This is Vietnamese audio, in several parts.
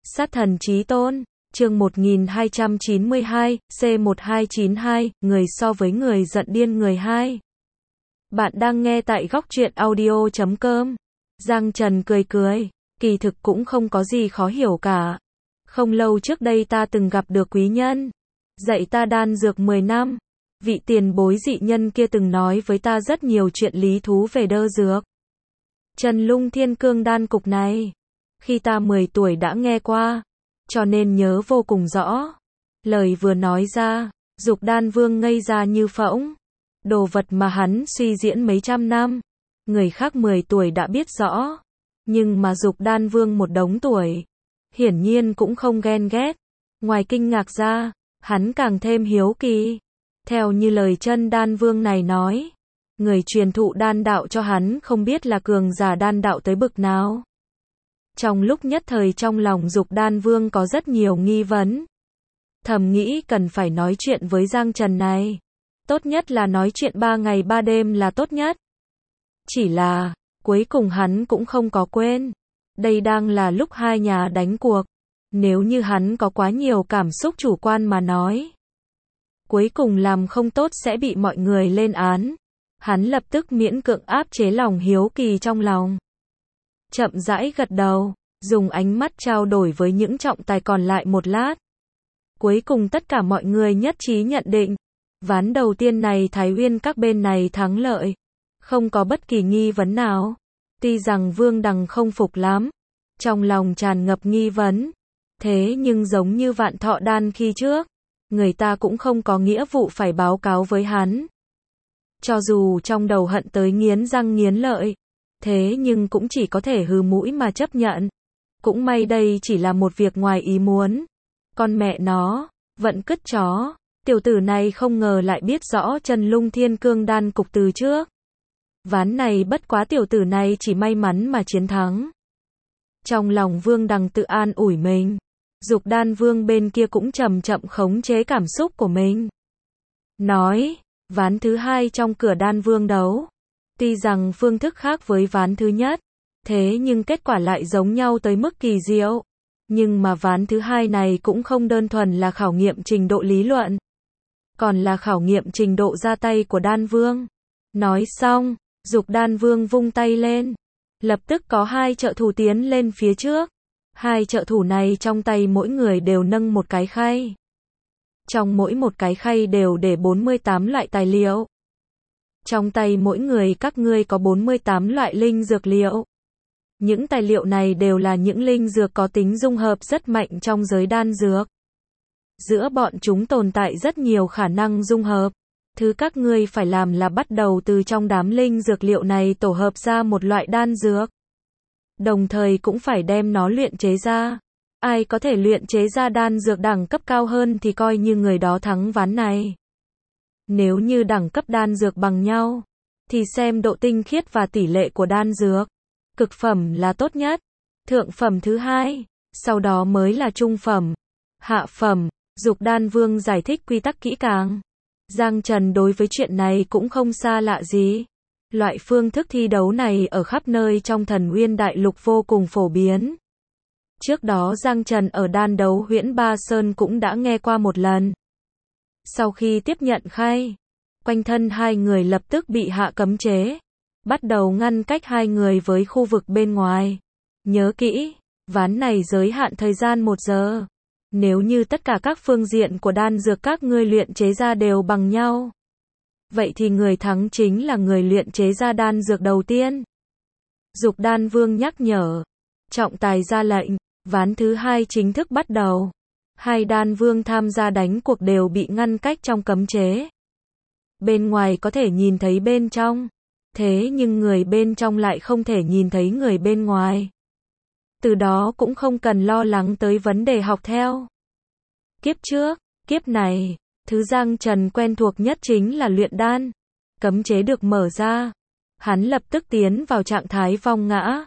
Sát thần chí tôn, chương 1292, C1292, người so với người giận điên người 2. Bạn đang nghe tại góc truyện audio.com. Giang Trần cười cười, kỳ thực cũng không có gì khó hiểu cả. Không lâu trước đây ta từng gặp được quý nhân, dạy ta đan dược 10 năm. Vị tiền bối dị nhân kia từng nói với ta rất nhiều chuyện lý thú về đơ dược. Trần Lung Thiên Cương đan cục này, khi ta 10 tuổi đã nghe qua, cho nên nhớ vô cùng rõ. Lời vừa nói ra, Dục Đan Vương ngây ra như phỗng. Đồ vật mà hắn suy diễn mấy trăm năm, người khác 10 tuổi đã biết rõ, nhưng mà Dục Đan Vương một đống tuổi, hiển nhiên cũng không ghen ghét. Ngoài kinh ngạc ra, hắn càng thêm hiếu kỳ. Theo như lời chân đan vương này nói, người truyền thụ đan đạo cho hắn không biết là cường giả đan đạo tới bực nào. Trong lúc nhất thời trong lòng Dục Đan Vương có rất nhiều nghi vấn. Thầm nghĩ cần phải nói chuyện với Giang Trần này. Tốt nhất là nói chuyện 3 ngày 3 đêm là tốt nhất. Chỉ là, cuối cùng hắn cũng không có quên. Đây đang là lúc hai nhà đánh cuộc. Nếu như hắn có quá nhiều cảm xúc chủ quan mà nói, cuối cùng làm không tốt sẽ bị mọi người lên án. Hắn lập tức miễn cưỡng áp chế lòng hiếu kỳ trong lòng. Chậm rãi gật đầu, dùng ánh mắt trao đổi với những trọng tài còn lại một lát. Cuối cùng tất cả mọi người nhất trí nhận định, ván đầu tiên này Thái Uyên các bên này thắng lợi. Không có bất kỳ nghi vấn nào. Tuy rằng Vương Đằng không phục lắm, trong lòng tràn ngập nghi vấn. Thế nhưng giống như Vạn Thọ Đan khi trước, người ta cũng không có nghĩa vụ phải báo cáo với hắn. Cho dù trong đầu hận tới nghiến răng nghiến lợi, thế nhưng cũng chỉ có thể hừ mũi mà chấp nhận. Cũng may đây chỉ là một việc ngoài ý muốn. Con mẹ nó, vận cứt chó, tiểu tử này không ngờ lại biết rõ Trần Lung Thiên Cương đan cục từ trước. Ván này bất quá tiểu tử này chỉ may mắn mà chiến thắng. Trong lòng Vương Đằng tự an ủi mình. Dục Đan Vương bên kia cũng chậm chậm khống chế cảm xúc của mình. Nói, ván thứ hai trong cửa Đan Vương đấu. Tuy rằng phương thức khác với ván thứ nhất, thế nhưng kết quả lại giống nhau tới mức kỳ diệu. Nhưng mà ván thứ hai này cũng không đơn thuần là khảo nghiệm trình độ lý luận, còn là khảo nghiệm trình độ ra tay của Đan Vương. Nói xong, Dục Đan Vương vung tay lên. Lập tức có hai trợ thủ tiến lên phía trước. Hai trợ thủ này trong tay mỗi người đều nâng một cái khay. Trong mỗi một cái khay đều để 48 loại tài liệu. Trong tay mỗi người các ngươi có 48 loại linh dược liệu. Những tài liệu này đều là những linh dược có tính dung hợp rất mạnh trong giới đan dược. Giữa bọn chúng tồn tại rất nhiều khả năng dung hợp. Thứ các ngươi phải làm là bắt đầu từ trong đám linh dược liệu này tổ hợp ra một loại đan dược. Đồng thời cũng phải đem nó luyện chế ra. Ai có thể luyện chế ra đan dược đẳng cấp cao hơn thì coi như người đó thắng ván này. Nếu như đẳng cấp đan dược bằng nhau, thì xem độ tinh khiết và tỷ lệ của đan dược. Cực phẩm là tốt nhất, thượng phẩm thứ hai, sau đó mới là trung phẩm, hạ phẩm. Dục Đan Vương giải thích quy tắc kỹ càng. Giang Trần đối với chuyện này cũng không xa lạ gì. Loại phương thức thi đấu này ở khắp nơi trong Thần Uyên Đại Lục vô cùng phổ biến. Trước đó Giang Trần ở đan đấu Huyễn Ba Sơn cũng đã nghe qua một lần. Sau khi tiếp nhận khay, quanh thân hai người lập tức bị hạ cấm chế. Bắt đầu ngăn cách hai người với khu vực bên ngoài. Nhớ kỹ, ván này giới hạn thời gian 1 giờ. Nếu như tất cả các phương diện của đan dược các ngươi luyện chế ra đều bằng nhau, vậy thì người thắng chính là người luyện chế ra đan dược đầu tiên. Dục Đan Vương nhắc nhở. Trọng tài ra lệnh, ván thứ hai chính thức bắt đầu. Hai đan vương tham gia đánh cuộc đều bị ngăn cách trong cấm chế. Bên ngoài có thể nhìn thấy bên trong, thế nhưng người bên trong lại không thể nhìn thấy người bên ngoài. Từ đó cũng không cần lo lắng tới vấn đề học theo. Kiếp trước, kiếp này, thứ Giang Trần quen thuộc nhất chính là luyện đan. Cấm chế được mở ra, hắn lập tức tiến vào trạng thái vong ngã.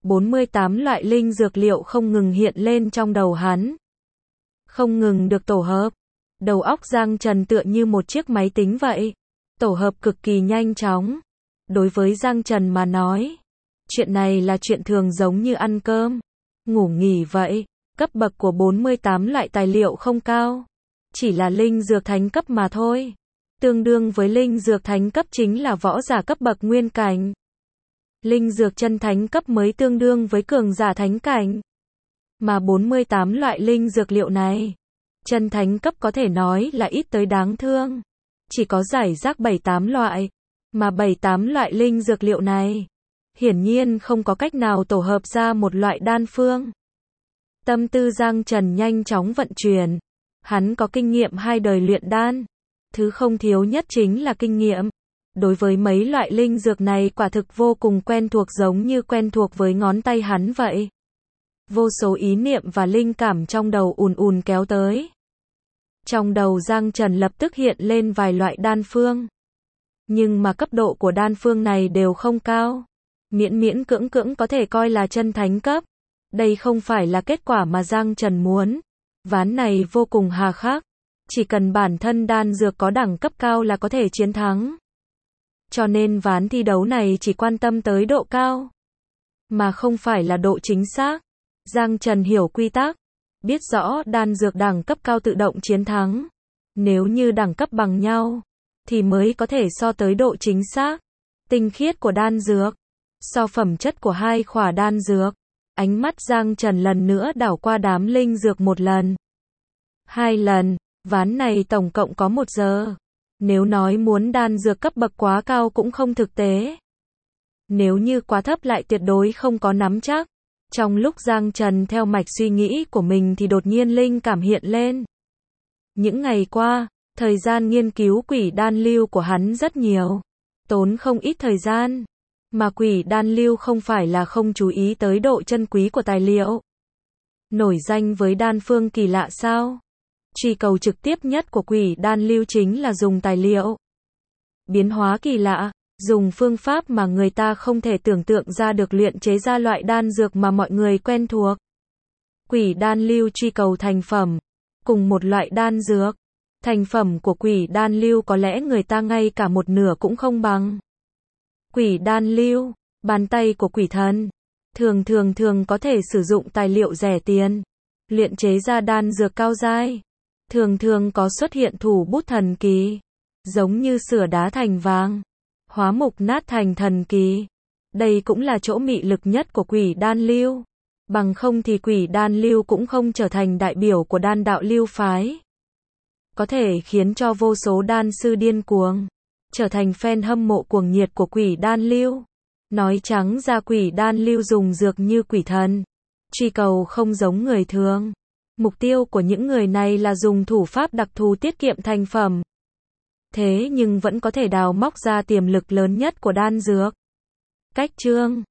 48 loại linh dược liệu không ngừng hiện lên trong đầu hắn, không ngừng được tổ hợp. Đầu óc Giang Trần tựa như một chiếc máy tính vậy, tổ hợp cực kỳ nhanh chóng. Đối với Giang Trần mà nói, chuyện này là chuyện thường giống như ăn cơm, ngủ nghỉ vậy. Cấp bậc của 48 loại tài liệu không cao, chỉ là linh dược thánh cấp mà thôi. Tương đương với linh dược thánh cấp chính là võ giả cấp bậc nguyên cảnh. Linh dược chân thánh cấp mới tương đương với cường giả thánh cảnh. Mà 48 loại linh dược liệu này, chân thánh cấp có thể nói là ít tới đáng thương. Chỉ có rải rác 7-8 loại. Mà 7-8 loại linh dược liệu này, hiển nhiên không có cách nào tổ hợp ra một loại đan phương. Tâm tư Giang Trần nhanh chóng vận chuyển. Hắn có kinh nghiệm 2 đời luyện đan. Thứ không thiếu nhất chính là kinh nghiệm. Đối với mấy loại linh dược này quả thực vô cùng quen thuộc, giống như quen thuộc với ngón tay hắn vậy. Vô số ý niệm và linh cảm trong đầu ùn ùn kéo tới. Trong đầu Giang Trần lập tức hiện lên vài loại đan phương. Nhưng mà cấp độ của đan phương này đều không cao. Miễn miễn cưỡng cưỡng có thể coi là chân thánh cấp. Đây không phải là kết quả mà Giang Trần muốn. Ván này vô cùng hà khắc. Chỉ cần bản thân đan dược có đẳng cấp cao là có thể chiến thắng. Cho nên ván thi đấu này chỉ quan tâm tới độ cao, mà không phải là độ chính xác. Giang Trần hiểu quy tắc, biết rõ đan dược đẳng cấp cao tự động chiến thắng. Nếu như đẳng cấp bằng nhau, thì mới có thể so tới độ chính xác, tinh khiết của đan dược, so phẩm chất của hai khỏa đan dược. Ánh mắt Giang Trần lần nữa đảo qua đám linh dược một lần, 2 lần, ván này tổng cộng có 1 giờ. Nếu nói muốn đan dược cấp bậc quá cao cũng không thực tế. Nếu như quá thấp lại tuyệt đối không có nắm chắc. Trong lúc Giang Trần theo mạch suy nghĩ của mình thì đột nhiên linh cảm hiện lên. Những ngày qua, thời gian nghiên cứu quỷ đan lưu của hắn rất nhiều, tốn không ít thời gian. Mà quỷ đan lưu không phải là không chú ý tới độ chân quý của tài liệu. Nổi danh với đan phương kỳ lạ sao? Truy cầu trực tiếp nhất của quỷ đan lưu chính là dùng tài liệu biến hóa kỳ lạ, dùng phương pháp mà người ta không thể tưởng tượng ra được luyện chế ra loại đan dược mà mọi người quen thuộc. Quỷ đan lưu truy cầu thành phẩm, cùng một loại đan dược, thành phẩm của quỷ đan lưu có lẽ người ta ngay cả một nửa cũng không bằng. Quỷ đan lưu, bàn tay của quỷ thần, thường có thể sử dụng tài liệu rẻ tiền, luyện chế ra đan dược cao giai. Thường có xuất hiện thủ bút thần kỳ, giống như sửa đá thành vàng, hóa mục nát thành thần kỳ. Đây cũng là chỗ mị lực nhất của quỷ đan lưu. Bằng không thì quỷ đan lưu cũng không trở thành đại biểu của đan đạo lưu phái. Có thể khiến cho vô số đan sư điên cuồng, trở thành fan hâm mộ cuồng nhiệt của quỷ đan lưu. Nói trắng ra quỷ đan lưu dùng dược như quỷ thần, truy cầu không giống người thường. Mục tiêu của những người này là dùng thủ pháp đặc thù tiết kiệm thành phẩm. Thế nhưng vẫn có thể đào móc ra tiềm lực lớn nhất của đan dược. Cách chương